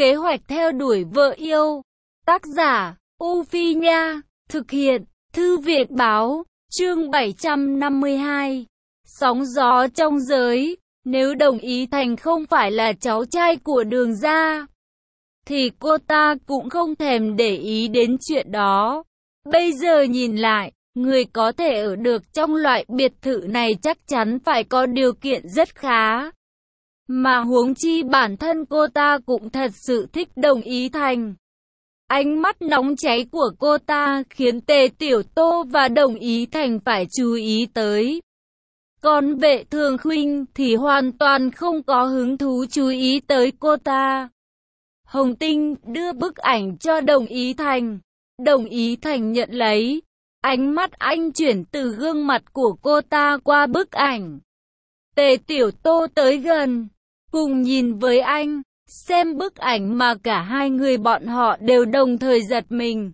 Kế hoạch theo đuổi vợ yêu. Tác giả, U Phi Nha. Thực hiện, Thư viện Báo. Chương 752. Sóng gió trong giới. Nếu Đồng Ý Thành không phải là cháu trai của Đường gia, thì cô ta cũng không thèm để ý đến chuyện đó. Bây giờ nhìn lại, người có thể ở được trong loại biệt thự này chắc chắn phải có điều kiện rất khá. Mà huống chi bản thân cô ta cũng thật sự thích Đồng Ý Thành. Ánh mắt nóng cháy của cô ta khiến Tề Tiểu Tô và Đồng Ý Thành phải chú ý tới. Còn Vệ Thường Khuynh thì hoàn toàn không có hứng thú chú ý tới cô ta. Hồng Tinh đưa bức ảnh cho Đồng Ý Thành. Đồng Ý Thành nhận lấy. Ánh mắt anh chuyển từ gương mặt của cô ta qua bức ảnh. Tề Tiểu Tô tới gần, cùng nhìn với anh, xem bức ảnh mà cả hai người bọn họ đều đồng thời giật mình.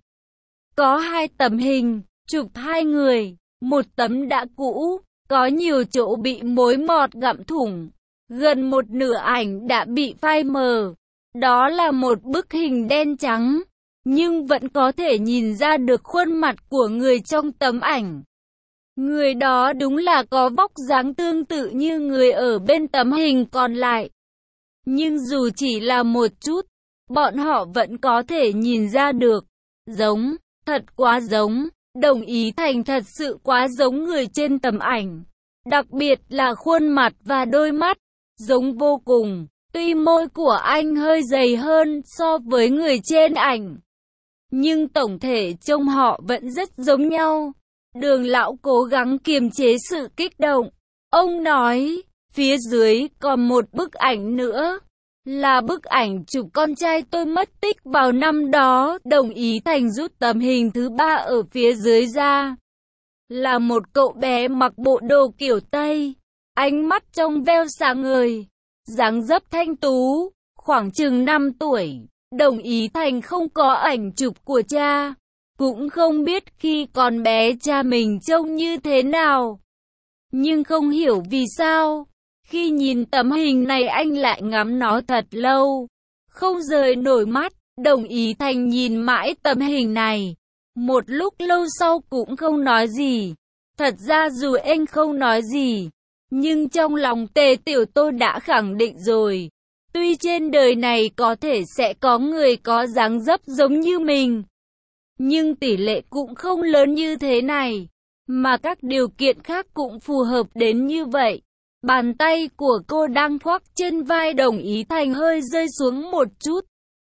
Có hai tấm hình, chụp hai người, một tấm đã cũ, có nhiều chỗ bị mối mọt gặm thủng, gần một nửa ảnh đã bị phai mờ. Đó là một bức hình đen trắng, nhưng vẫn có thể nhìn ra được khuôn mặt của người trong tấm ảnh. Người đó đúng là có vóc dáng tương tự như người ở bên tấm hình còn lại. Nhưng dù chỉ là một chút, bọn họ vẫn có thể nhìn ra được. Giống, thật quá giống. Đồng Ý Thành thật sự quá giống người trên tấm ảnh. Đặc biệt là khuôn mặt và đôi mắt, giống vô cùng. Tuy môi của anh hơi dày hơn so với người trên ảnh, nhưng tổng thể trông họ vẫn rất giống nhau. Đường lão cố gắng kiềm chế sự kích động. Ông nói, phía dưới còn một bức ảnh nữa. Là bức ảnh chụp con trai tôi mất tích vào năm đó. Đồng Ý Thành rút tấm hình thứ ba ở phía dưới ra. Là một cậu bé mặc bộ đồ kiểu Tây. Ánh mắt trong veo sáng ngời. Dáng dấp thanh tú, khoảng chừng 5 tuổi. Đồng Ý Thành không có ảnh chụp của cha, cũng không biết khi còn bé cha mình trông như thế nào. Nhưng không hiểu vì sao, khi nhìn tấm hình này anh lại ngắm nó thật lâu, không rời nổi mắt. Đồng Ý Thành nhìn mãi tấm hình này, một lúc lâu sau cũng không nói gì. Thật ra dù anh không nói gì, nhưng trong lòng Tề Tiểu Tô đã khẳng định rồi. Tuy trên đời này có thể sẽ có người có dáng dấp giống như mình, nhưng tỷ lệ cũng không lớn như thế này, mà các điều kiện khác cũng phù hợp đến như vậy. Bàn tay của cô đang khoác trên vai Đồng Ý Thành hơi rơi xuống một chút,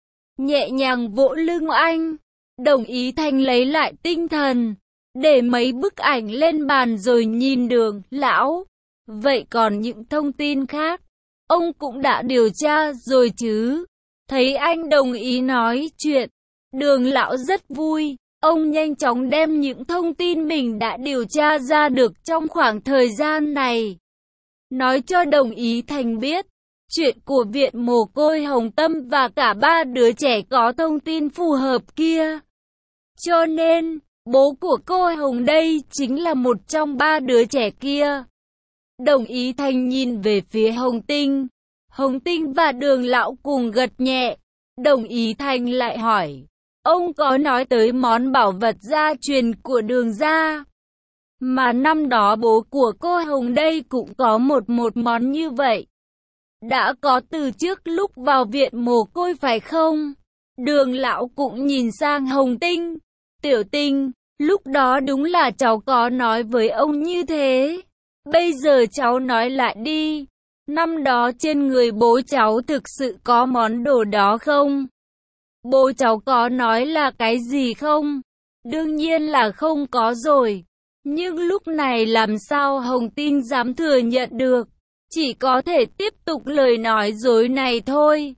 nhẹ nhàng vỗ lưng anh. Đồng Ý Thành lấy lại tinh thần, để mấy bức ảnh lên bàn rồi nhìn Đường lão. Vậy còn những thông tin khác, ông cũng đã điều tra rồi chứ? Thấy anh đồng ý nói chuyện, Đường lão rất vui. Ông nhanh chóng đem những thông tin mình đã điều tra ra được trong khoảng thời gian này, nói cho Đồng Ý Thành biết. Chuyện của viện mồ côi Hồng Tâm và cả ba đứa trẻ có thông tin phù hợp kia. Cho nên, bố của cô Hồng đây chính là một trong ba đứa trẻ kia. Đồng Ý Thành nhìn về phía Hồng Tinh. Hồng Tinh và Đường lão cùng gật nhẹ. Đồng Ý Thành lại hỏi, ông có nói tới món bảo vật gia truyền của Đường gia, mà năm đó bố của cô Hồng đây cũng có một món như vậy. Đã có từ trước lúc vào viện mồ côi phải không? Đường lão cũng nhìn sang Hồng Tinh. Tiểu Tinh, lúc đó đúng là cháu có nói với ông như thế. Bây giờ cháu nói lại đi. Năm đó trên người bố cháu thực sự có món đồ đó không? Bố cháu có nói là cái gì không? Đương nhiên là không có rồi. Nhưng lúc này làm sao Hồng Tinh dám thừa nhận được? Chỉ có thể tiếp tục lời nói dối này thôi.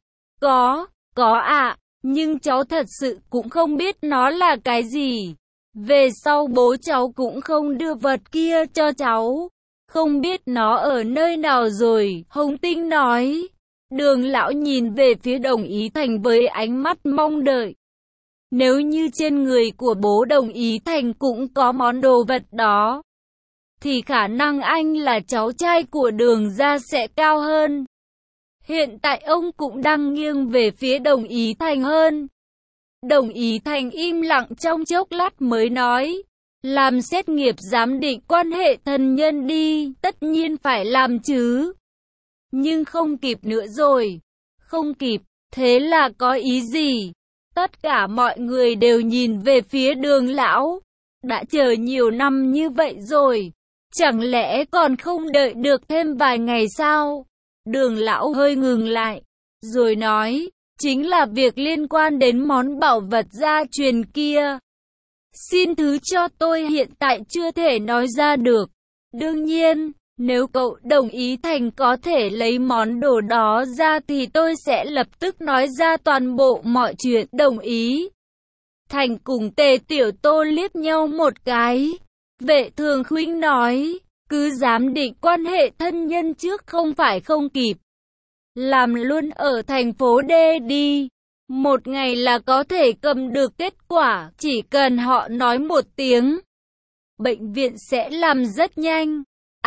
Có ạ, nhưng cháu thật sự cũng không biết nó là cái gì. Về sau bố cháu cũng không đưa vật kia cho cháu. Không biết nó ở nơi nào rồi, Hồng Tinh nói. Đường lão nhìn về phía Đồng Ý Thành với ánh mắt mong đợi. Nếu như trên người của bố Đồng Ý Thành cũng có món đồ vật đó, thì khả năng anh là cháu trai của Đường gia sẽ cao hơn. Hiện tại ông cũng đang nghiêng về phía Đồng Ý Thành hơn. Đồng Ý Thành im lặng trong chốc lát mới nói, làm xét nghiệp giám định quan hệ thân nhân đi, tất nhiên phải làm chứ. Nhưng không kịp nữa rồi. Không kịp, thế là có ý gì? Tất cả mọi người đều nhìn về phía Đường lão. Đã chờ nhiều năm như vậy rồi, chẳng lẽ còn không đợi được thêm vài ngày sao? Đường lão hơi ngừng lại, rồi nói, chính là việc liên quan đến món bảo vật gia truyền kia. Xin thứ cho tôi hiện tại chưa thể nói ra được. Đương nhiên, nếu cậu Đồng Ý Thành có thể lấy món đồ đó ra thì tôi sẽ lập tức nói ra toàn bộ mọi chuyện. Đồng Ý Thành cùng Tề Tiểu Tô liếc nhau một cái. Vệ Thường Khuynh nói, cứ giám định quan hệ thân nhân trước không phải không kịp. Làm luôn ở thành phố D đi. Một ngày là có thể cầm được kết quả, chỉ cần họ nói một tiếng. Bệnh viện sẽ làm rất nhanh.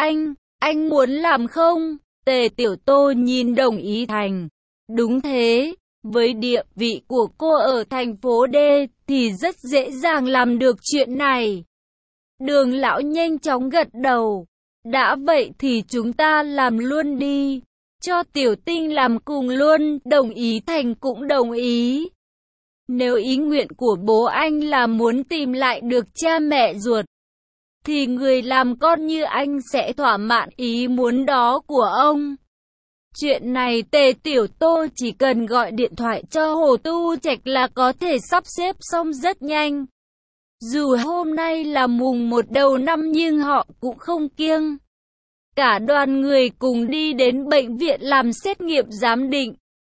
Anh muốn làm không? Tề Tiểu Tô nhìn Đồng Ý Thành. Đúng thế, với địa vị của cô ở thành phố D thì rất dễ dàng làm được chuyện này. Đường lão nhanh chóng gật đầu. Đã vậy thì chúng ta làm luôn đi. Cho Tiểu Tinh làm cùng luôn. Đồng Ý Thành cũng đồng ý. Nếu ý nguyện của bố anh là muốn tìm lại được cha mẹ ruột, thì người làm con như anh sẽ thỏa mãn ý muốn đó của ông. Chuyện này Tề Tiểu Tô chỉ cần gọi điện thoại cho Hồ Tu Trạch là có thể sắp xếp xong rất nhanh. Dù hôm nay là mùng 1 đầu năm nhưng họ cũng không kiêng. Cả đoàn người cùng đi đến bệnh viện làm xét nghiệm giám định.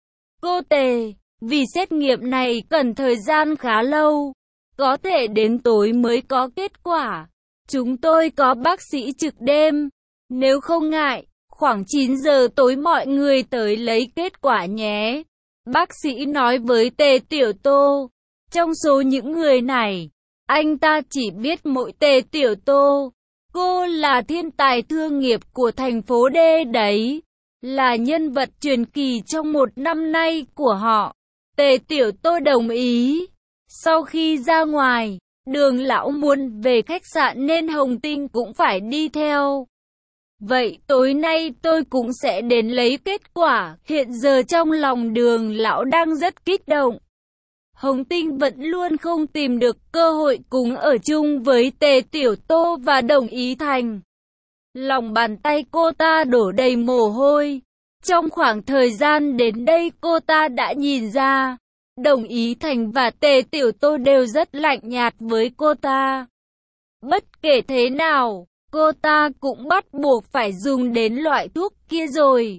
Cô Tề, vì xét nghiệm này cần thời gian khá lâu, có thể đến tối mới có kết quả. Chúng tôi có bác sĩ trực đêm, nếu không ngại, khoảng 9 giờ tối mọi người tới lấy kết quả nhé. Bác sĩ nói với Tề Tiểu Tô. Trong số những người này, anh ta chỉ biết mỗi Tề Tiểu Tô. Cô là thiên tài thương nghiệp của thành phố D đấy, là nhân vật truyền kỳ trong một năm nay của họ. Tề Tiểu Tô đồng ý. Sau khi ra ngoài, Đường lão muốn về khách sạn nên Hồng Tinh cũng phải đi theo. Vậy tối nay tôi cũng sẽ đến lấy kết quả. Hiện giờ trong lòng Đường lão đang rất kích động. Hồng Tinh vẫn luôn không tìm được cơ hội cùng ở chung với Tề Tiểu Tô và Đồng Ý Thành. Lòng bàn tay cô ta đổ đầy mồ hôi. Trong khoảng thời gian đến đây cô ta đã nhìn ra, Đồng Ý Thành và Tề Tiểu Tô đều rất lạnh nhạt với cô ta. Bất kể thế nào, cô ta cũng bắt buộc phải dùng đến loại thuốc kia rồi.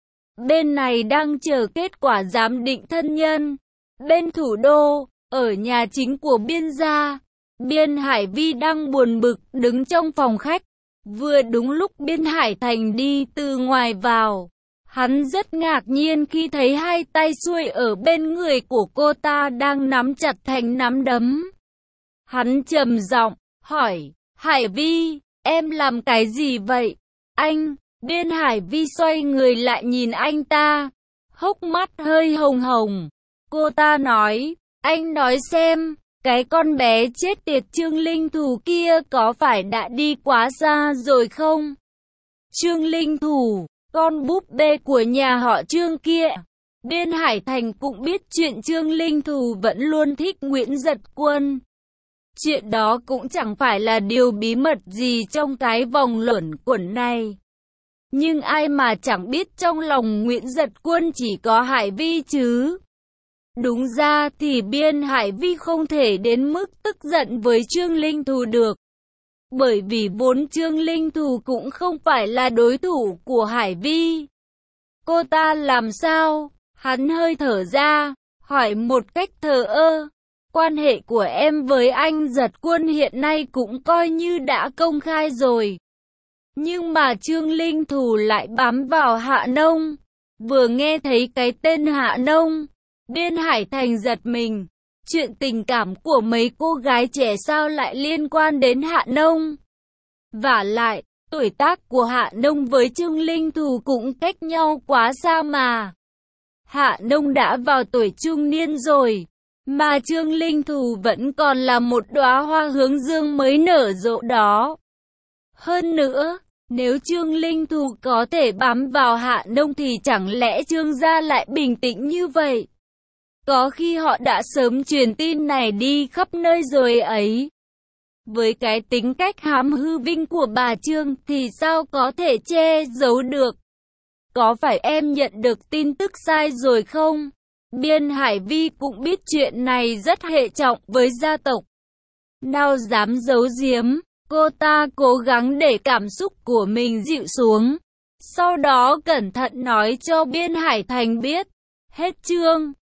Bên này đang chờ kết quả giám định thân nhân. Bên thủ đô, ở nhà chính của Biên gia, Biên Hải Vi đang buồn bực đứng trong phòng khách. Vừa đúng lúc Biên Hải Thành đi từ ngoài vào. Hắn rất ngạc nhiên khi thấy hai tay xuôi ở bên người của cô ta đang nắm chặt thành nắm đấm. Hắn trầm giọng, hỏi, Hải Vi, em làm cái gì vậy? Anh, Biên Hải Vi xoay người lại nhìn anh ta, hốc mắt hơi hồng hồng. Cô ta nói, anh nói xem, cái con bé chết tiệt Trương Linh Thù kia có phải đã đi quá xa rồi không? Trương Linh Thù, con búp bê của nhà họ Trương kia. Biên Hải Thành cũng biết chuyện Trương Linh Thù vẫn luôn thích Nguyễn Giật Quân. Chuyện đó cũng chẳng phải là điều bí mật gì trong cái vòng luẩn quẩn này. Nhưng ai mà chẳng biết trong lòng Nguyễn Giật Quân chỉ có Hải Vi chứ. Đúng ra thì Biên Hải Vi không thể đến mức tức giận với Trương Linh Thù được. Bởi vì vốn Trương Linh Thù cũng không phải là đối thủ của Hải Vi. Cô ta làm sao? Hắn hơi thở ra, hỏi một cách thờ ơ. Quan hệ của em với anh Giật Quân hiện nay cũng coi như đã công khai rồi. Nhưng mà Trương Linh Thù lại bám vào Hạ Nông. Vừa nghe thấy cái tên Hạ Nông, Biên Hải Thành giật mình. Chuyện tình cảm của mấy cô gái trẻ sao lại liên quan đến Hạ Nông? Vả lại, tuổi tác của Hạ Nông với Trương Linh Thù cũng cách nhau quá xa mà. Hạ Nông đã vào tuổi trung niên rồi, mà Trương Linh Thù vẫn còn là một đóa hoa hướng dương mới nở rộ đó. Hơn nữa, nếu Trương Linh Thù có thể bám vào Hạ Nông thì chẳng lẽ Trương gia lại bình tĩnh như vậy? Có khi họ đã sớm truyền tin này đi khắp nơi rồi ấy. Với cái tính cách hám hư vinh của bà Trương thì sao có thể che giấu được? Có phải em nhận được tin tức sai rồi không? Biên Hải Vi cũng biết chuyện này rất hệ trọng với gia tộc. Nào dám giấu giếm, cô ta cố gắng để cảm xúc của mình dịu xuống. Sau đó cẩn thận nói cho Biên Hải Thành biết. Hết chương.